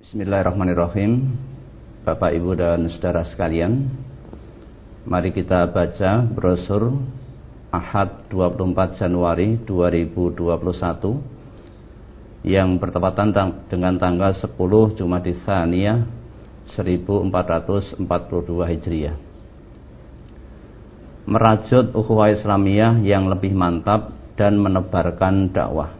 Bismillahirrahmanirrahim. Bapak, Ibu, dan saudara sekalian, mari kita baca brosur Ahad 24 Januari 2021 yang bertepatan dengan tanggal 10 Jumadil Tsaniyah 1442 Hijriah. Merajut ukhuwah Islamiyah yang lebih mantap dan menebarkan dakwah.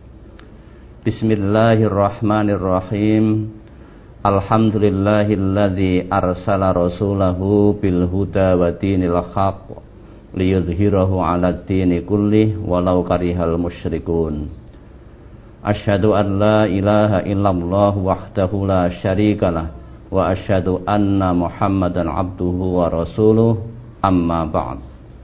Bismillahirrahmanirrahim. Alhamdulillahilladzi arsala rasulahu bil huda wa dinil haqq liyudhhirahu 'alad dini kullih walau karihal musyrikun. Asyhadu an la ilaha illallah wahdahu la syarikalah wa asyhadu anna Muhammadan 'abduhu wa rasuluh. Amma ba'd.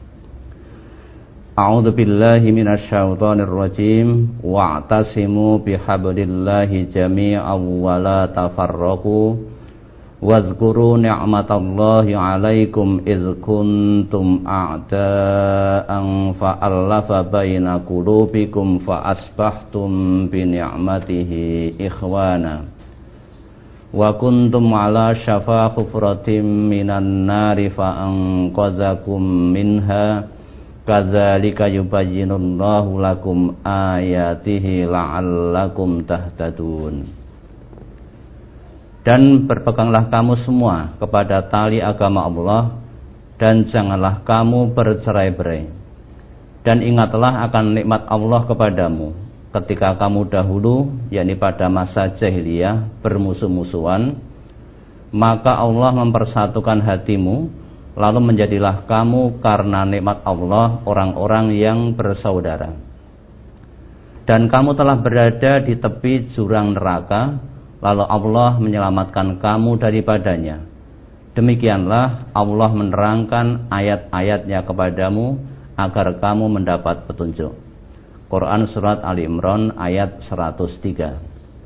A'udzu billahi minasy syaithanir rajim. Wa'tasimu bihablillahi jami'an wa la tafarraqu. Wazkuru ni'matallahi 'alaikum idz kuntum a'da'an fa'alafa baina qulubikum fa asbahtum bi ni'matihi ikhwana. Wa kuntum 'ala syafa hufratin minan nari fa anqadzakum minha. Kadzalika yubayyinullahu lakum ayatihi la'allakum tahtadun. Dan berpeganglah kamu semua kepada tali agama Allah, dan janganlah kamu bercerai-berai. Dan ingatlah akan nikmat Allah kepadamu ketika kamu dahulu, yakni pada masa jahiliyah, bermusuh-musuhan, maka Allah mempersatukan hatimu, lalu menjadilah kamu karena nikmat Allah orang-orang yang bersaudara. Dan kamu telah berada di tepi jurang neraka, lalu Allah menyelamatkan kamu daripadanya. Demikianlah Allah menerangkan ayat-ayatnya kepadamu agar kamu mendapat petunjuk. Quran Surat Ali Imran ayat 103.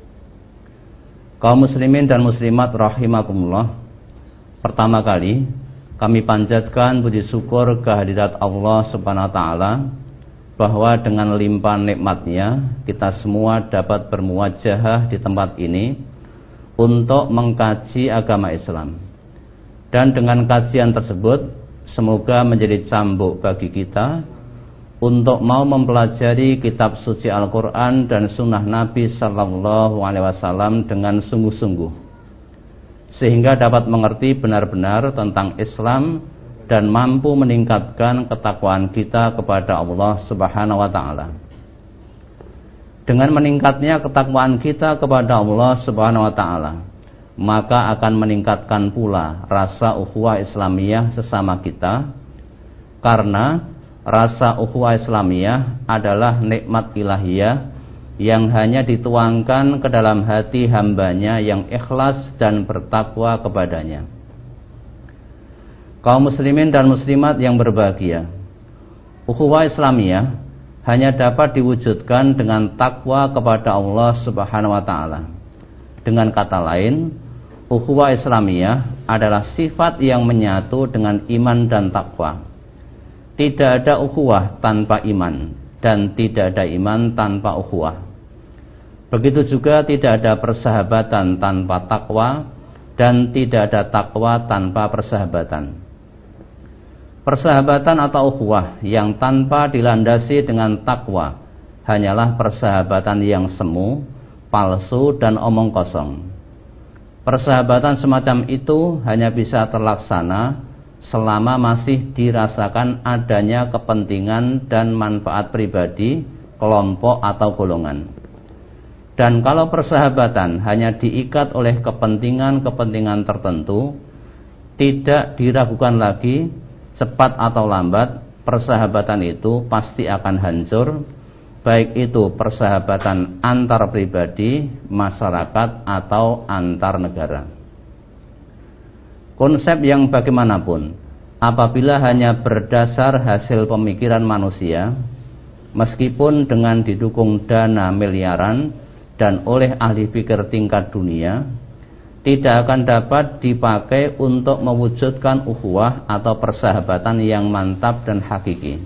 Kaum muslimin dan muslimat rahimakumullah, pertama kali kami panjatkan puji syukur kehadirat Allah Subhanahu wa taala bahwa dengan limpahan nikmatnya kita semua dapat bermuwajahah di tempat ini untuk mengkaji agama Islam. Dan dengan kajian tersebut semoga menjadi cambuk bagi kita untuk mau mempelajari kitab suci Al-Qur'an dan sunnah Nabi sallallahu alaihi wasallam dengan sungguh-sungguh, sehingga dapat mengerti benar-benar tentang Islam dan mampu meningkatkan ketakwaan kita kepada Allah Subhanahu wa taala. Dengan meningkatnya ketakwaan kita kepada Allah Subhanahu wa taala, maka akan meningkatkan pula rasa ukhuwah Islamiyah sesama kita, karena rasa ukhuwah Islamiyah adalah nikmat ilahiyah yang hanya dituangkan ke dalam hati hambanya yang ikhlas dan bertakwa kepadanya. Kaum muslimin dan muslimat yang berbahagia, ukhuwah Islamiyah hanya dapat diwujudkan dengan takwa kepada Allah Subhanahu wa taala. Dengan kata lain, ukhuwah Islamiyah adalah sifat yang menyatu dengan iman dan takwa. Tidak ada ukhuwah tanpa iman, dan tidak ada iman tanpa ukhuwah. Begitu juga tidak ada persahabatan tanpa takwa, dan tidak ada takwa tanpa persahabatan. Persahabatan atau ukhuwah yang tanpa dilandasi dengan takwa hanyalah persahabatan yang semu, palsu, dan omong kosong. Persahabatan semacam itu hanya bisa terlaksana selama masih dirasakan adanya kepentingan dan manfaat pribadi, kelompok, atau golongan. Dan kalau persahabatan hanya diikat oleh kepentingan-kepentingan tertentu, tidak diragukan lagi, cepat atau lambat persahabatan itu pasti akan hancur, baik itu persahabatan antar pribadi, masyarakat, atau antar negara. Konsep yang bagaimanapun, apabila hanya berdasar hasil pemikiran manusia, meskipun dengan didukung dana miliaran dan oleh ahli pikir tingkat dunia, tidak akan dapat dipakai untuk mewujudkan ukhuwah atau persahabatan yang mantap dan hakiki.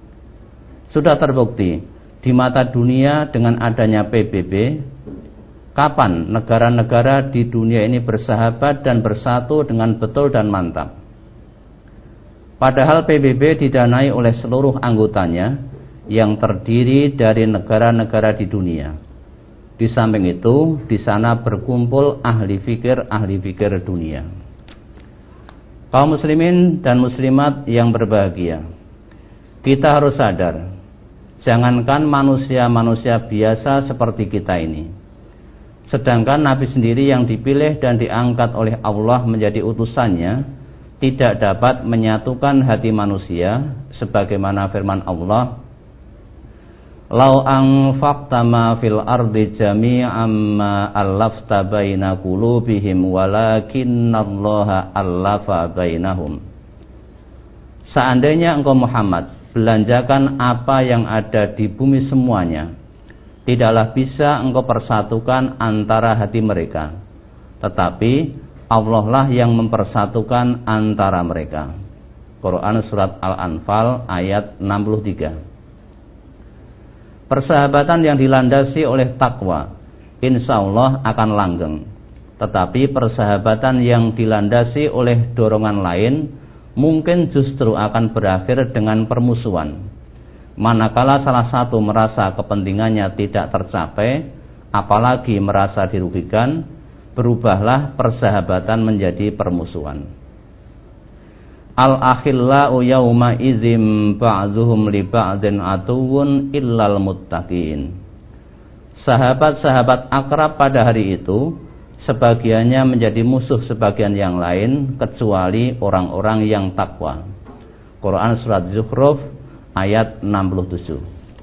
Sudah terbukti di mata dunia dengan adanya PBB, Kapan negara-negara di dunia ini bersahabat dan bersatu dengan betul dan mantap? Padahal PBB didanai oleh seluruh anggotanya yang terdiri dari negara-negara di dunia. Di samping itu, di sana berkumpul ahli fikir dunia. Kaum muslimin dan muslimat yang berbahagia, kita harus sadar, jangankan manusia-manusia biasa seperti kita ini, sedangkan Nabi sendiri yang dipilih dan diangkat oleh Allah menjadi utusannya tidak dapat menyatukan hati manusia, sebagaimana firman Allah, "Lau anfaqta ma fil ardi jami'an ma allafta baina qulubihim walakinnallaha allafa bainahum." Seandainya engkau Muhammad belanjakan apa yang ada di bumi semuanya, tidaklah bisa engkau persatukan antara hati mereka, tetapi Allah lah yang mempersatukan antara mereka. Quran Surat Al-Anfal ayat 63. Persahabatan yang dilandasi oleh takwa insya Allah akan langgeng. Tetapi persahabatan yang dilandasi oleh dorongan lain mungkin justru akan berakhir dengan permusuhan. Manakala salah satu merasa kepentingannya tidak tercapai, apalagi merasa dirugikan, berubahlah persahabatan menjadi permusuhan. Al-akhillau yawma idzim ba'dzuhum li ba'din atuwun illal muttaqin. Sahabat-sahabat akrab pada hari itu sebagiannya menjadi musuh sebagian yang lain kecuali orang-orang yang takwa. Quran Surat Zukhruf ayat 67.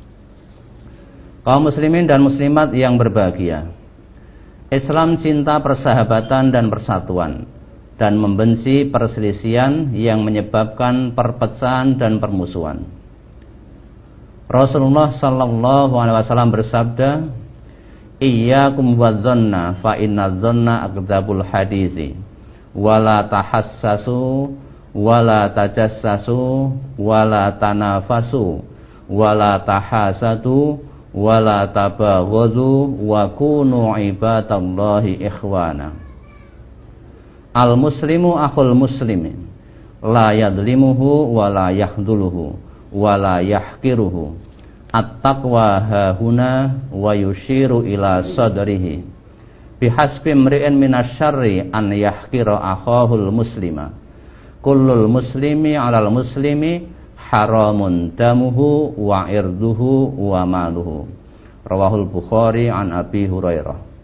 Kaum muslimin dan muslimat yang berbahagia, Islam cinta persahabatan dan persatuan dan membenci perselisihan yang menyebabkan perpecahan dan permusuhan. Rasulullah sallallahu alaihi wasallam bersabda, "Iyyakum wadzanna fa inna dzanna akdzabul hadisi, wala tahassasu wala tajassasu wala tanafasu wala tahasadu wala tabaghadu wa kunu ibadallahi ikhwana." Al-muslimu akhul muslimin, la yadlimuhu wa la yakhdhuluhu wa la yahqiruhu. At-taqwa hahuna wa yushiru ila sadrihi. Bihasbi mri'in minasyarri an yahqira akhahul muslima. Kullul muslimi 'alal muslimi haramun damuhu wa irduhu wa maluhu. Rawahul Bukhari an Abi Hurairah.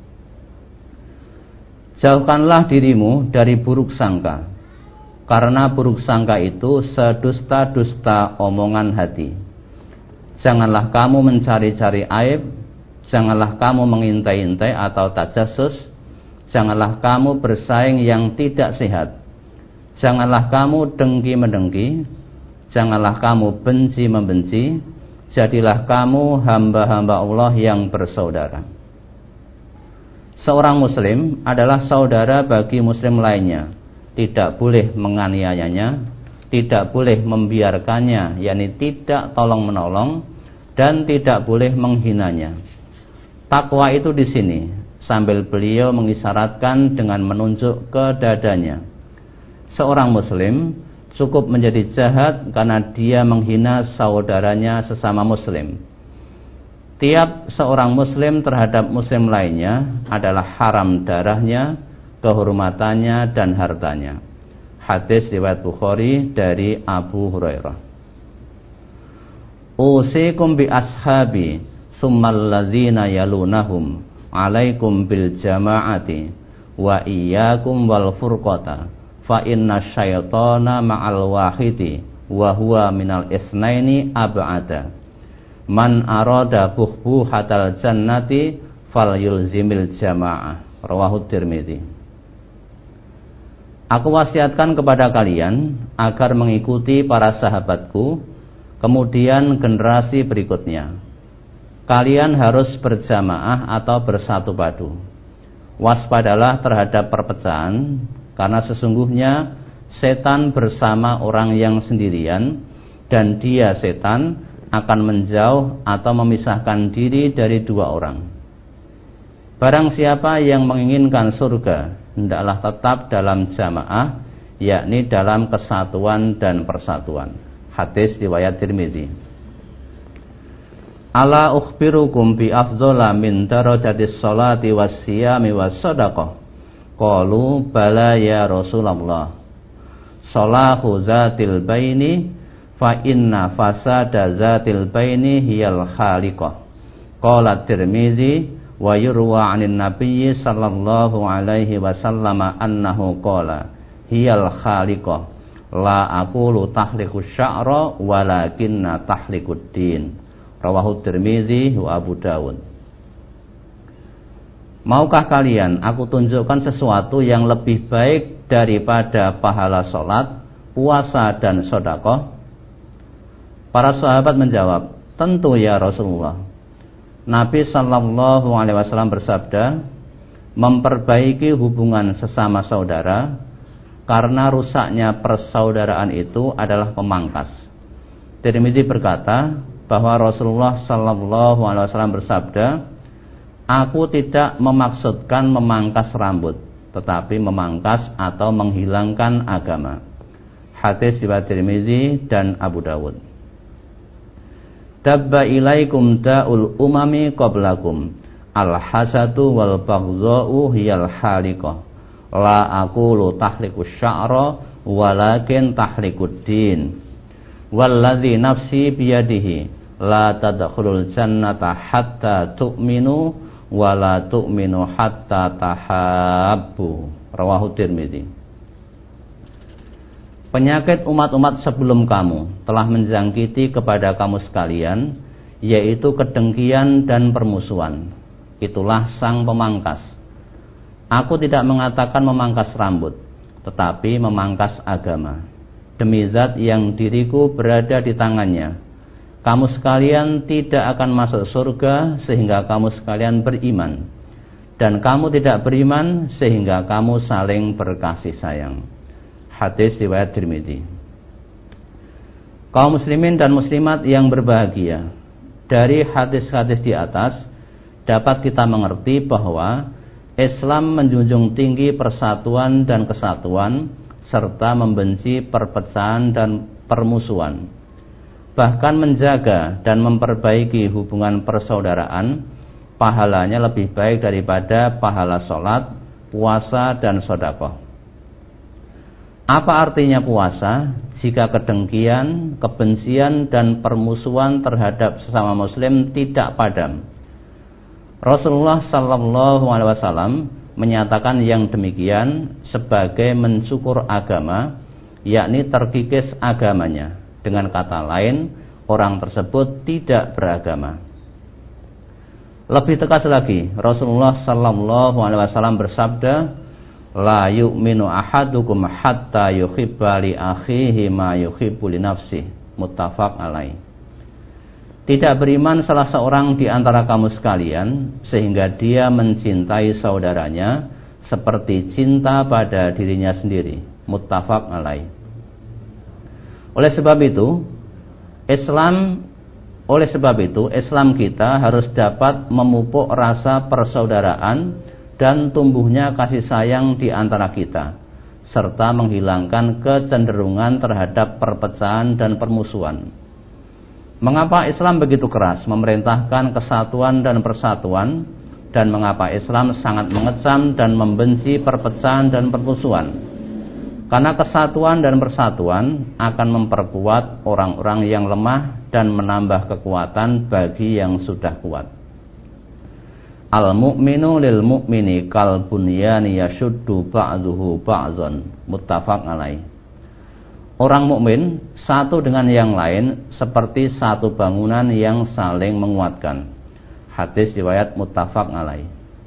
Jauhkanlah dirimu dari buruk sangka, karena buruk sangka itu sedusta-dusta omongan hati. Janganlah kamu mencari-cari aib, janganlah kamu mengintai-intai atau tajassus, janganlah kamu bersaing yang tidak sehat, janganlah kamu dengki-mendengki, janganlah kamu benci-membenci, jadilah kamu hamba-hamba Allah yang bersaudara. Seorang muslim adalah saudara bagi muslim lainnya, tidak boleh menganiayanya, tidak boleh membiarkannya, yakni tidak tolong-menolong, dan tidak boleh menghinanya. Takwa itu di sini, sambil beliau mengisyaratkan dengan menunjuk ke dadanya. Seorang muslim cukup menjadi jahat karena dia menghina saudaranya sesama muslim. Tiap seorang muslim terhadap muslim lainnya adalah haram darahnya, kehormatannya, dan hartanya. Hadis riwayat Bukhari dari Abu Hurairah. Usikum bi ashabi tsummal ladzina yalunahum alaikum bil jama'ati wa iyyakum wal furqata fa inna syaitana ma'al wahidi wa huwa minal isnaini ab'ada. Man arada buhbuhatal jannati falyulzimil jama'ah. Rawahu Tirmidzi. Aku wasiatkan kepada kalian agar mengikuti para sahabatku, kemudian generasi berikutnya. Kalian harus berjamaah atau bersatu padu. Waspadalah terhadap perpecahan, karena sesungguhnya setan bersama orang yang sendirian, dan dia setan akan menjauh atau memisahkan diri dari dua orang. Barang siapa yang menginginkan surga, hendaklah tetap dalam jamaah, yakni dalam kesatuan dan persatuan. Hadis riwayat Tirmidzi. Ala ukhbirukum bi afdhala min darajatis sholati wassiyami wassadaqah. Qalu bala ya Rasulullah. Shalahu zatil baini fa inna fasada zatil baini hiyal khaliqah. Qala Tirmidzi wa yurwa 'anin nabiyyi sallallahu alaihi wasallam annahu qala hiyal khaliqah la aqulu tahliqus sya'ra walakinna tahliqud din. Rawahu Tirmidzi wa Abu Dawud. Maukah kalian aku tunjukkan sesuatu yang lebih baik daripada pahala salat, puasa dan sedekah? Para sahabat menjawab, tentu ya Rasulullah. Nabi sallallahu alaihi wasallam bersabda, memperbaiki hubungan sesama saudara karena rusaknya persaudaraan itu adalah pemangkas. Tirmidzi berkata bahwa Rasulullah sallallahu alaihi wasallam bersabda, aku tidak memaksudkan memangkas rambut, tetapi memangkas atau menghilangkan agama. Hadis riwayat Tirmidzi dan Abu Dawud. Dabba ilaikum da'ul umami qablakum al-hasadu wal baghdha'u hiyal haliqah la aqulu tahliqus sya'ra walakin tahliqud din walladzi nafsi biyadihi la tadkhulul jannata hatta tu'minu wa la tu'minu hatta tahabbu. Rawahu Tirmidzi. Penyakit umat-umat sebelum kamu telah menjangkiti kepada kamu sekalian, yaitu kedengkian dan permusuhan. Itulah sang pemangkas. Aku tidak mengatakan memangkas rambut, tetapi memangkas agama. Demi zat yang diriku berada di tangannya, kamu sekalian tidak akan masuk surga sehingga kamu sekalian beriman, dan kamu tidak beriman sehingga kamu saling berkasih sayang. Hadis riwayat Tirmidzi. Kaum muslimin dan muslimat yang berbahagia, dari hadis-hadis di atas dapat kita mengerti bahwa Islam menjunjung tinggi persatuan dan kesatuan serta membenci perpecahan dan permusuhan. Bahkan menjaga dan memperbaiki hubungan persaudaraan pahalanya lebih baik daripada pahala sholat, puasa dan sedekah. Apa artinya puasa jika kedengkian, kebencian dan permusuhan terhadap sesama muslim tidak padam? Rasulullah sallallahu alaihi wasallam menyatakan yang demikian sebagai mencukur agama, yakni terkikis agamanya. Dengan kata lain, orang tersebut tidak beragama. Lebih tegas lagi, Rasulullah sallallahu alaihi wasallam bersabda, la yu'minu ahadukum hatta yuhibba li akhihi ma yuhibbu li nafsihi. Muttafaq alaih. Tidak beriman salah seorang di antara kamu sekalian sehingga dia mencintai saudaranya seperti cinta pada dirinya sendiri. Muttafaq alaih. Oleh sebab itu Islam kita harus dapat memupuk rasa persaudaraan dan tumbuhnya kasih sayang di antara kita, serta menghilangkan kecenderungan terhadap perpecahan dan permusuhan. Mengapa Islam begitu keras memerintahkan kesatuan dan persatuan, dan mengapa Islam sangat mengecam dan membenci perpecahan dan permusuhan? Karena kesatuan dan persatuan akan memperkuat orang-orang yang lemah dan menambah kekuatan bagi yang sudah kuat. Al-mu'minu lil mu'mini kal bunyani yashuddu ba'duhu ba'dhan. Muttafaq alaih. Orang mukmin satu dengan yang lain seperti satu bangunan yang saling menguatkan. Hadis riwayat muttafaq alaih.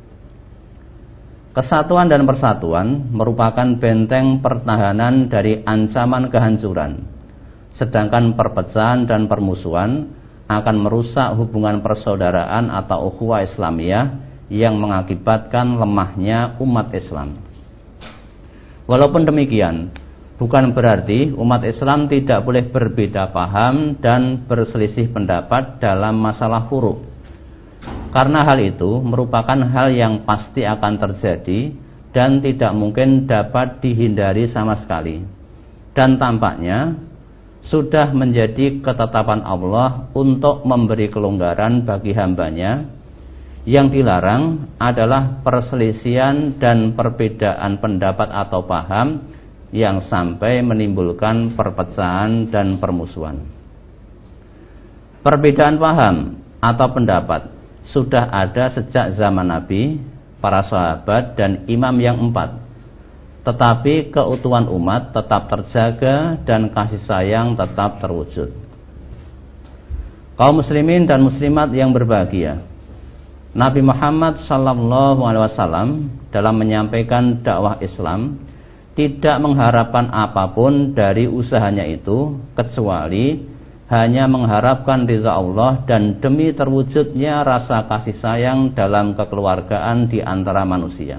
Kesatuan dan persatuan merupakan benteng pertahanan dari ancaman kehancuran. Sedangkan perpecahan dan permusuhan akan merusak hubungan persaudaraan atau ukhuwah Islamiyah yang mengakibatkan lemahnya umat Islam. Walaupun demikian, bukan berarti umat Islam tidak boleh berbeda paham dan berselisih pendapat dalam masalah furu'. Karena hal itu merupakan hal yang pasti akan terjadi dan tidak mungkin dapat dihindari sama sekali. Dan tampaknya sudah menjadi ketetapan Allah untuk memberi kelonggaran bagi hambanya. Yang dilarang adalah perselisihan dan perbedaan pendapat atau paham yang sampai menimbulkan perpecahan dan permusuhan. Perbedaan paham atau pendapat sudah ada sejak zaman Nabi, para sahabat, dan imam yang 4. Tetapi keutuhan umat tetap terjaga dan kasih sayang tetap terwujud. Kaum muslimin dan muslimat yang berbahagia, Nabi Muhammad SAW dalam menyampaikan dakwah Islam tidak mengharapkan apapun dari usahanya itu kecuali hanya mengharapkan ridha Allah dan demi terwujudnya rasa kasih sayang dalam kekeluargaan di antara manusia.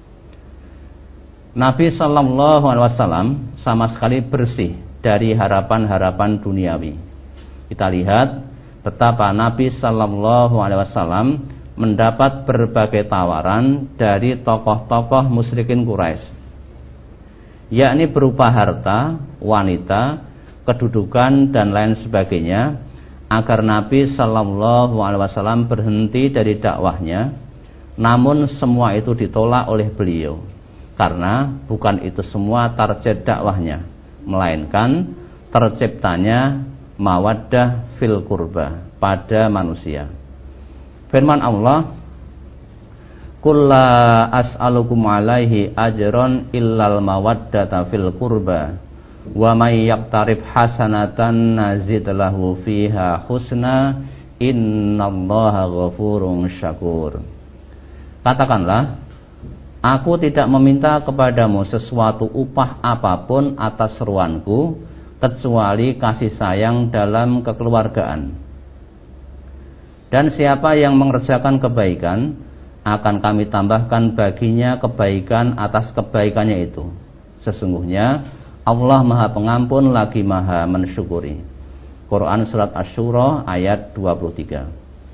Nabi SAW sama sekali bersih dari harapan-harapan duniawi. Kita lihat betapa Nabi SAW mendapat berbagai tawaran dari tokoh-tokoh musyrikin Quraisy, yakni berupa harta, wanita, kedudukan dan lain sebagainya, agar Nabi SAW berhenti dari dakwahnya. Namun semua itu ditolak oleh beliau, karena bukan itu semua target dakwahnya, melainkan terciptanya mawaddah fil qurba pada manusia. Firman Allah, "Qul la as'alukum 'alaihi ajran illal mawaddata fil qurba wa may yaqtarif hasanatan nazid lahu fiha husna innallaha ghafurun syakur." Katakanlah, aku tidak meminta kepadamu sesuatu upah apapun atas seruanku kecuali kasih sayang dalam kekeluargaan. Dan siapa yang mengerjakan kebaikan, akan kami tambahkan baginya kebaikan atas kebaikannya itu. Sesungguhnya Allah Maha Pengampun lagi Maha Mensyukuri. Quran Surat Asy-Syura ayat 23.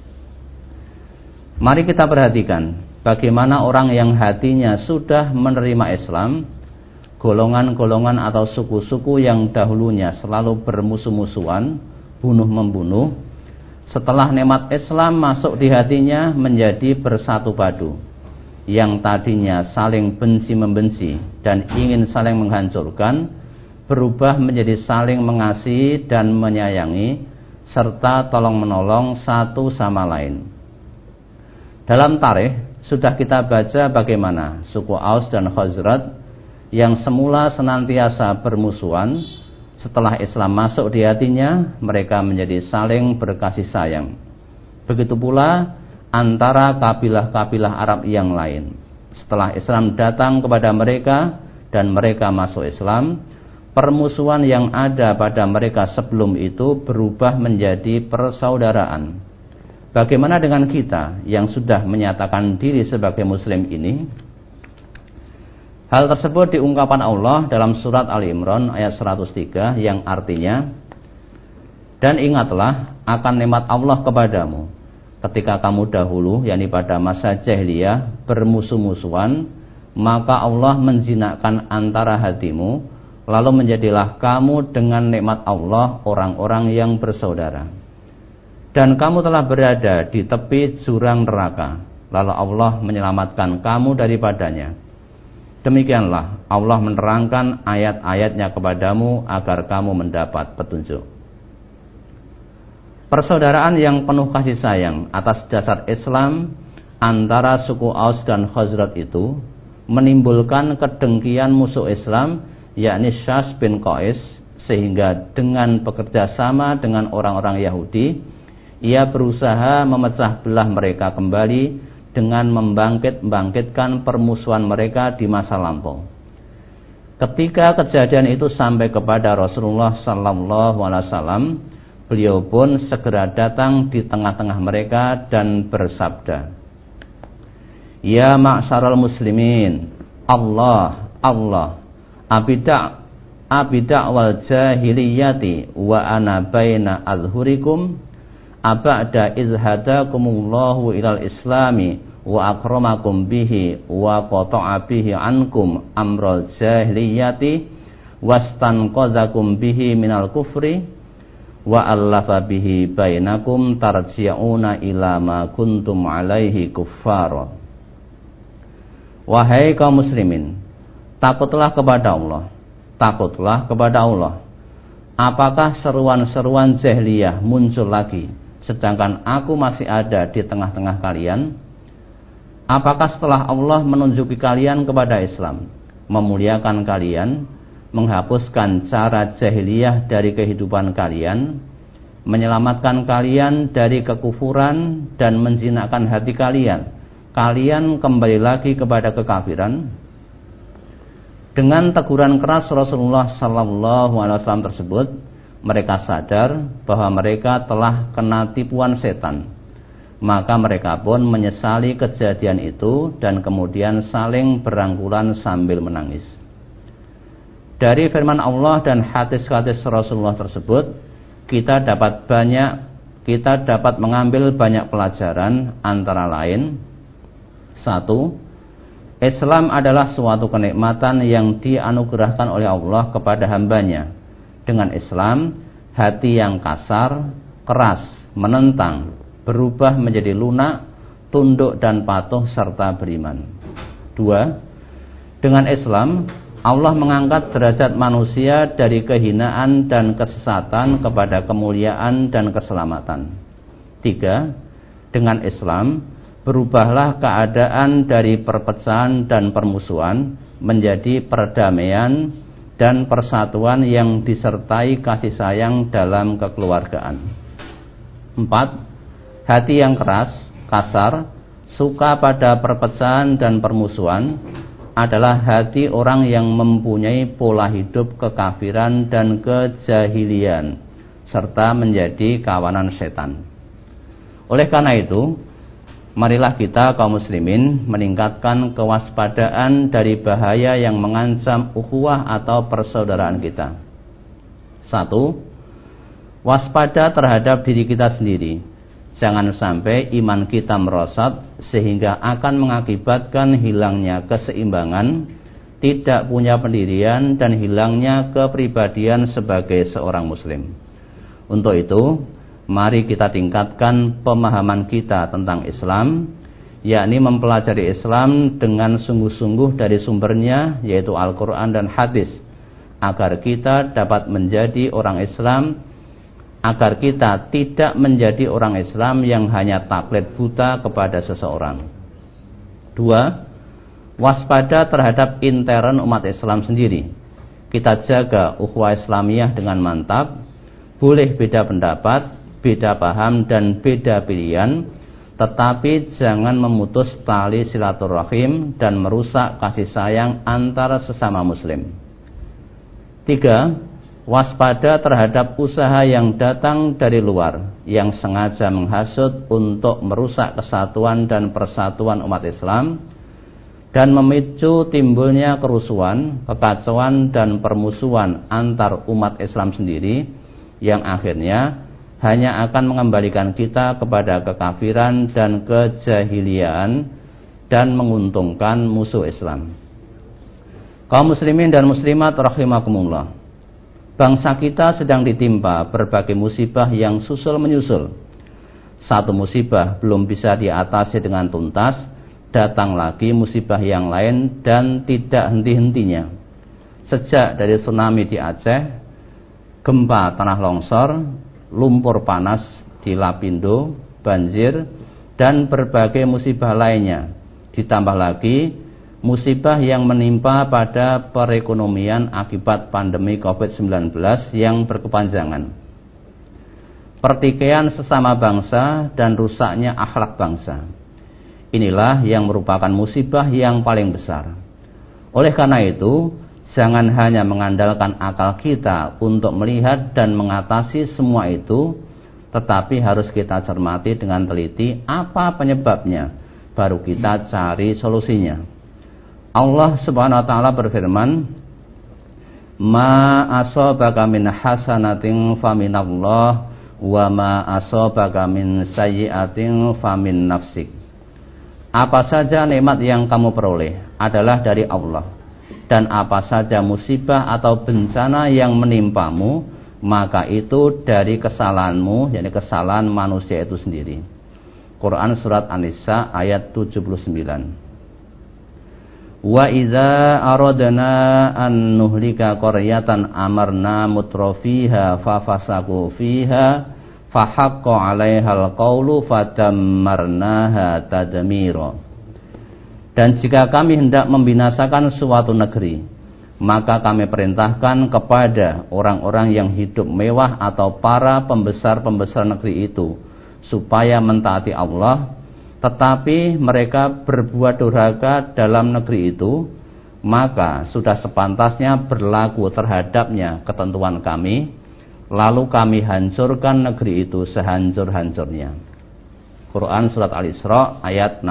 Mari kita perhatikan bagaimana orang yang hatinya sudah menerima Islam, golongan-golongan atau suku-suku yang dahulunya selalu bermusuh-musuhan, bunuh-membunuh, setelah nikmat Islam masuk di hatinya menjadi bersatu padu. Yang tadinya saling benci-membenci dan ingin saling menghancurkan, berubah menjadi saling mengasihi dan menyayangi, serta tolong-menolong satu sama lain. Dalam tarikh sudah kita baca bagaimana suku Aus dan Khazraj yang semula senantiasa bermusuhan, setelah Islam masuk di hatinya, mereka menjadi saling berkasih sayang. Begitu pula antara kabilah-kabilah Arab yang lain. Setelah Islam datang kepada mereka dan mereka masuk Islam, permusuhan yang ada pada mereka sebelum itu berubah menjadi persaudaraan. Bagaimana dengan kita yang sudah menyatakan diri sebagai muslim ini? Hal tersebut diungkapkan Allah dalam surat Ali Imran ayat 103 yang artinya, "Dan ingatlah akan nikmat Allah kepadamu ketika kamu dahulu, yakni pada masa jahiliyah, bermusuh-musuhan, maka Allah menjinakkan antara hatimu, lalu menjadilah kamu dengan nikmat Allah orang-orang yang bersaudara. Dan kamu telah berada di tepi jurang neraka, lalu Allah menyelamatkan kamu daripadanya. Demikianlah Allah menerangkan ayat-ayatnya kepadamu agar kamu mendapat petunjuk." Persaudaraan yang penuh kasih sayang atas dasar Islam antara suku Aus dan Khazraj itu menimbulkan kedengkian musuh Islam, yakni Syas bin Qais, sehingga dengan bekerja sama dengan orang-orang Yahudi, ia berusaha memecah belah mereka kembali dengan membangkitkan permusuhan mereka di masa lampau. Ketika kejadian itu sampai kepada Rasulullah SAW, beliau pun segera datang di tengah-tengah mereka dan bersabda, "Ya ma'syaral muslimin, Allah abidak wal jahiliyati wa ana baina azhurikum aba'da idh hadakumullahu ilal islami wa akramakum bihi wa qata'a bihi ankum amral jahiliyati wastanqadzakum bihi minal kufri wa allafa bihi bainakum tarji'una ila ma kuntum alaihi kuffara. Wahai kaum muslimin, takutlah kepada Allah. Takutlah kepada Allah. Apakah seruan-seruan jahiliyah muncul lagi sedangkan aku masih ada di tengah-tengah kalian? Apakah setelah Allah menunjuki kalian kepada Islam, memuliakan kalian, menghapuskan cara jahiliyah dari kehidupan kalian, menyelamatkan kalian dari kekufuran dan menjinakkan hati kalian, kalian kembali lagi kepada kekafiran? Dengan teguran keras Rasulullah SAW tersebut, mereka sadar bahwa mereka telah kena tipuan setan. Maka mereka pun menyesali kejadian itu dan kemudian saling berangkulan sambil menangis. Dari firman Allah dan hadis-hadis Rasulullah tersebut, kita dapat mengambil banyak pelajaran, antara lain: 1. Islam adalah suatu kenikmatan yang dianugerahkan oleh Allah kepada hambanya. Dengan Islam, hati yang kasar, keras, menentang, berubah menjadi lunak, tunduk dan patuh serta beriman. 2. Dengan Islam, Allah mengangkat derajat manusia dari kehinaan dan kesesatan kepada kemuliaan dan keselamatan. 3. Dengan Islam, berubahlah keadaan dari perpecahan dan permusuhan menjadi perdamaian dan persatuan yang disertai kasih sayang dalam kekeluargaan. 4. Hati yang keras, kasar, suka pada perpecahan dan permusuhan adalah hati orang yang mempunyai pola hidup kekafiran dan kejahilian serta menjadi kawanan setan. Oleh karena itu, marilah kita kaum muslimin meningkatkan kewaspadaan dari bahaya yang mengancam ukhuwah atau persaudaraan kita. 1. Waspada terhadap diri kita sendiri. Jangan sampai iman kita merosot sehingga akan mengakibatkan hilangnya keseimbangan, tidak punya pendirian dan hilangnya kepribadian sebagai seorang muslim. Untuk itu, mari kita tingkatkan pemahaman kita tentang Islam, yakni mempelajari Islam dengan sungguh-sungguh dari sumbernya, yaitu Al-Quran dan hadis, agar kita dapat menjadi orang Islam, agar kita tidak menjadi orang Islam yang hanya taklid buta kepada seseorang. 2. Waspada terhadap intern umat Islam sendiri. Kita jaga ukhuwah Islamiyah dengan mantap. Boleh beda pendapat, beda paham dan beda pilihan, tetapi jangan memutus tali silaturahim dan merusak kasih sayang antara sesama muslim. 3. Waspada terhadap usaha yang datang dari luar, yang sengaja menghasut untuk merusak kesatuan dan persatuan umat Islam dan memicu timbulnya kerusuhan, kekacauan dan permusuhan antar umat Islam sendiri, yang akhirnya hanya akan mengembalikan kita kepada kekafiran dan kejahiliaan dan menguntungkan musuh Islam. Kaum muslimin dan muslimat rahimakumullah, bangsa kita sedang ditimpa berbagai musibah yang susul menyusul. Satu musibah belum bisa diatasi dengan tuntas, datang lagi musibah yang lain dan tidak henti-hentinya. Sejak dari tsunami di Aceh, gempa tanah longsor, lumpur panas di Lapindo, banjir, dan berbagai musibah lainnya. Ditambah lagi musibah yang menimpa pada perekonomian akibat pandemi COVID-19 yang berkepanjangan, pertikaian sesama bangsa dan rusaknya akhlak bangsa. Inilah yang merupakan musibah yang paling besar. Oleh karena itu, jangan hanya mengandalkan akal kita untuk melihat dan mengatasi semua itu, tetapi harus kita cermati dengan teliti apa penyebabnya, baru kita cari solusinya. Allah Subhanahu wa taala berfirman, "Ma asabaka min hasanatin faminallah wa ma asabaka min sayyi'atin famin nafsik. Apa saja nikmat yang kamu peroleh adalah dari Allah, dan apa saja musibah atau bencana yang menimpamu, maka itu dari kesalahanmu, yakni kesalahan manusia itu sendiri. Quran surat An-Nisa ayat 79. Wa idza aradna an nuhlika qaryatan amarna mutrafiha fafasaku fiha fahaqqa 'alaihal qawlu fadammarnaha tadmira. Dan jika kami hendak membinasakan suatu negeri, maka kami perintahkan kepada orang-orang yang hidup mewah atau para pembesar-pembesar negeri itu supaya mentaati Allah, tetapi mereka berbuat durhaka dalam negeri itu, maka sudah sepantasnya berlaku terhadapnya ketentuan kami, lalu kami hancurkan negeri itu sehancur-hancurnya. Quran surat Al-Isra ayat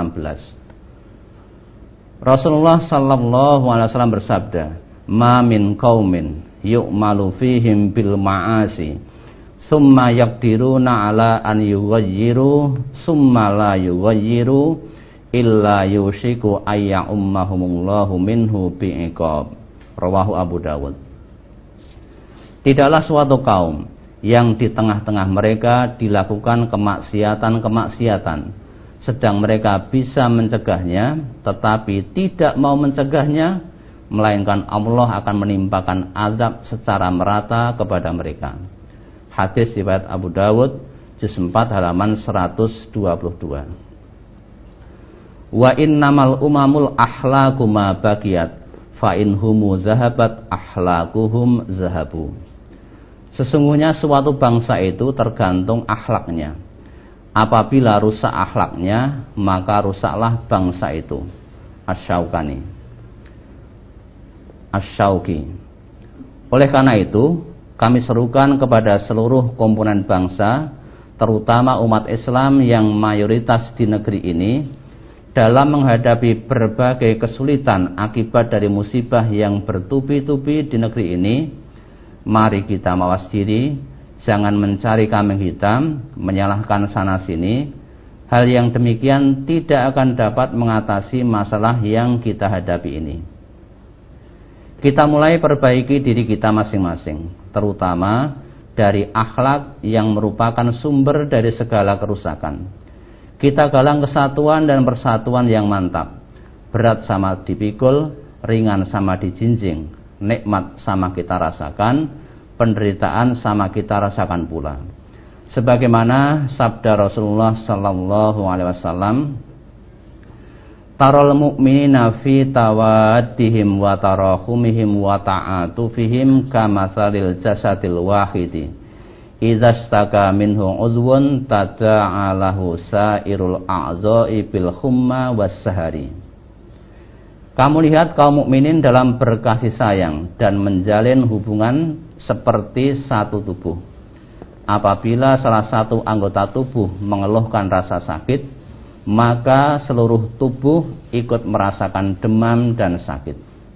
16. Rasulullah sallallahu alaihi wasallam bersabda, "Ma min qaumin yu'malu fihim bil ma'asi summa yaqdiruna ala an yughayyiru summa la yughayyiru illa yushiku ayya ummahumullahu minhu bi'iqab." Rawahu Abu Dawud. Tidaklah suatu kaum yang di tengah-tengah mereka dilakukan kemaksiatan-kemaksiatan, sedang mereka bisa mencegahnya, tetapi tidak mau mencegahnya, melainkan Allah akan menimpakan azab secara merata kepada mereka. Hadis riwayat Abu Dawud juz 4 halaman 122. Wa innamal umamul akhlaqu ma baqiyat fa in humu zahabat akhlaquhum zahabu. Sesungguhnya suatu bangsa itu tergantung akhlaknya. Apabila rusak akhlaknya, maka rusaklah bangsa itu. Asy-Syauqi. Oleh karena itu, kami serukan kepada seluruh komponen bangsa, terutama umat Islam yang mayoritas di negeri ini, dalam menghadapi berbagai kesulitan akibat dari musibah yang bertubi-tubi di negeri ini. Mari kita mawas diri, jangan mencari kambing hitam, menyalahkan sana-sini. Hal yang demikian tidak akan dapat mengatasi masalah yang kita hadapi ini. Kita mulai perbaiki diri kita masing-masing, terutama dari akhlak yang merupakan sumber dari segala kerusakan. Kita galang kesatuan dan persatuan yang mantap. Berat sama dipikul, ringan sama dijinjing, nikmat sama kita rasakan, penderitaan sama kita rasakan pula. Sebagaimana sabda Rasulullah sallallahu alaihi wasallam, "Taral mu'minina fi tawaddihim wa tarahumihim wa ta'atufihim kamatsalil jasadil wahidi. Idza staka minhu udhun tada'a lahu sairul a'dha'i bil humma was sahari." Kamu lihat kaum mukminin dalam berkasih sayang dan menjalin hubungan seperti satu tubuh. Apabila salah satu anggota tubuh mengeluhkan rasa sakit, maka seluruh tubuh ikut merasakan demam dan sakit.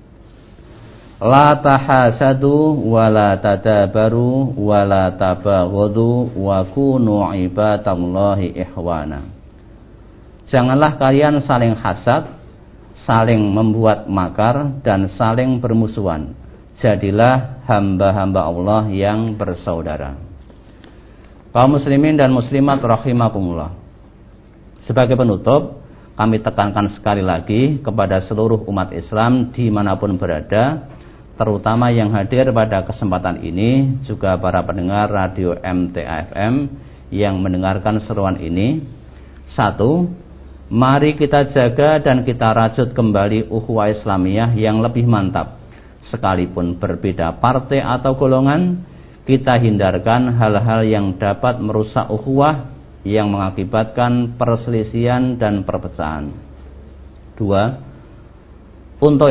La tahasadu wa la tadabaru wa la tabaghadu wa kunu ibadallahi ikhwana. Janganlah kalian saling hasad, saling membuat makar, dan saling bermusuhan. Jadilah hamba-hamba Allah yang bersaudara. Kaum muslimin dan muslimat rahimakumullah. Sebagai penutup, kami tekankan sekali lagi kepada seluruh umat Islam dimanapun berada, terutama yang hadir pada kesempatan ini, juga para pendengar radio MTA-FM yang mendengarkan seruan ini. 1. Mari kita jaga dan kita rajut kembali ukhuwah Islamiyah yang lebih mantap. Sekalipun berbeda partai atau golongan, kita hindarkan hal-hal yang dapat merusak ukhuwah, yang mengakibatkan perselisihan dan perpecahan. 2. Untuk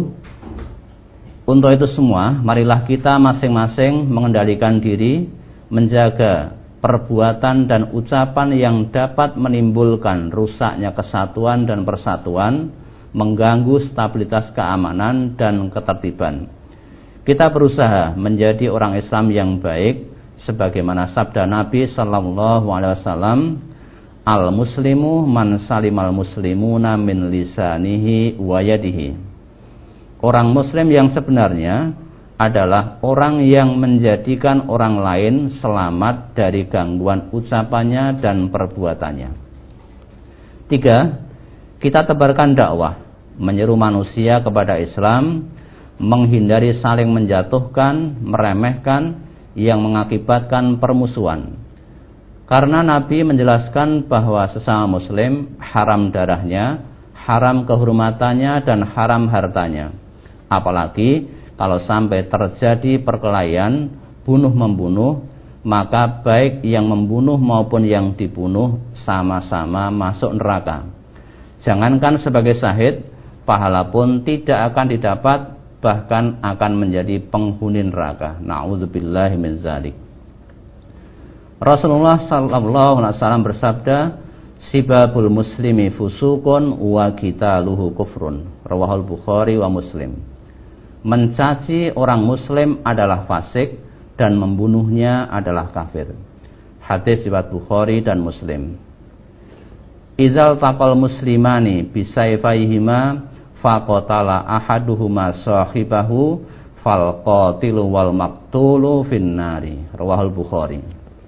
itu semua, marilah kita masing-masing mengendalikan diri, menjaga perbuatan dan ucapan yang dapat menimbulkan rusaknya kesatuan dan persatuan, mengganggu stabilitas keamanan dan ketertiban. Kita berusaha menjadi orang Islam yang baik, sebagaimana sabda Nabi sallallahu alaihi wasallam, al-muslimu man salimal muslimuna min lisanihi wa yadihi. Orang muslim yang sebenarnya adalah orang yang menjadikan orang lain selamat dari gangguan ucapannya dan perbuatannya. 3. Kita tebarkan dakwah, menyeru manusia kepada Islam, menghindari saling menjatuhkan, meremehkan yang mengakibatkan permusuhan. Karena Nabi menjelaskan bahwa sesama muslim haram darahnya, haram kehormatannya, dan haram hartanya. Apalagi kalau sampai terjadi perkelahian bunuh-membunuh, maka baik yang membunuh maupun yang dibunuh sama-sama masuk neraka. Jangankan sebagai syahid, pahala pun tidak akan didapat, bahkan akan menjadi penghuni neraka. Na'udzubillahi min dzalik. Rasulullah sallallahu alaihi wasallam bersabda, "Sibabul muslimi fusukun wa qitaluhu kufrun." Rawahul Bukhari wa Muslim. Mencaci orang muslim adalah fasik dan membunuhnya adalah kafir. Hadis riwayat Bukhari dan Muslim. Izal taqal muslimani bisayfaihima faqatala ahaduhuma sahibahu fal qatilu wal maqtulu finnari. Rawahul Bukhari.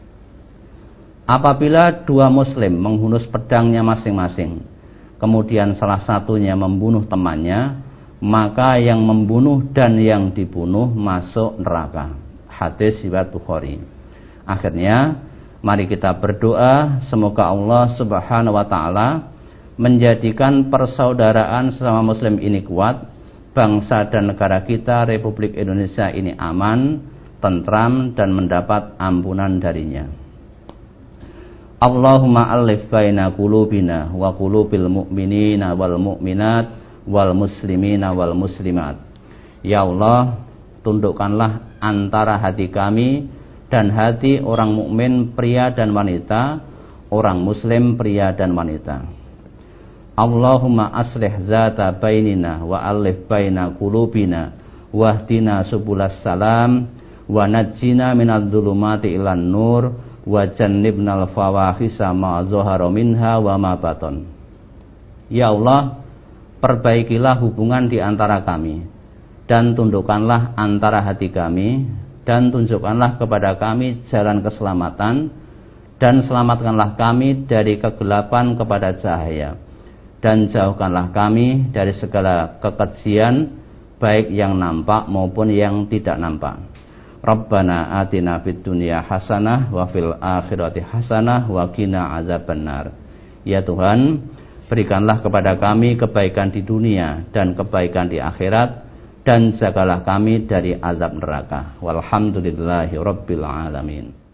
Apabila dua muslim menghunus pedangnya masing-masing, kemudian salah satunya membunuh temannya, maka yang membunuh dan yang dibunuh masuk neraka. Hadis riwayat Bukhari. Akhirnya mari kita berdoa semoga Allah Subhanahu wa taala menjadikan persaudaraan sesama muslim ini kuat, bangsa dan negara kita Republik Indonesia ini aman, tentram, dan mendapat ampunan darinya. Allahumma alif baina qulubina wa qulubil mu'minina wal mu'minat wal muslimina wal muslimat. Ya Allah, tundukkanlah antara hati kami dan hati orang mukmin pria dan wanita, orang muslim pria dan wanita. Allahumma aslih zata bainina wa alif baina qulubina wahdina subulas salam wa najjina minadh dhulumati ilan nur wa jannibnal fawahisa ma zahara minha wa ma baton. Ya Allah, perbaikilah hubungan di antara kami dan tundukkanlah antara hati kami dan tunjukkanlah kepada kami jalan keselamatan dan selamatkanlah kami dari kegelapan kepada cahaya dan jauhkanlah kami dari segala kekejian baik yang nampak maupun yang tidak nampak. Rabbana atina fid dunya hasanah wa fil akhirati hasanah wa qina azabannar. Ya Tuhan, berikanlah kepada kami kebaikan di dunia dan kebaikan di akhirat, dan jagalah kami dari azab neraka. Walhamdulillahi rabbil alamin.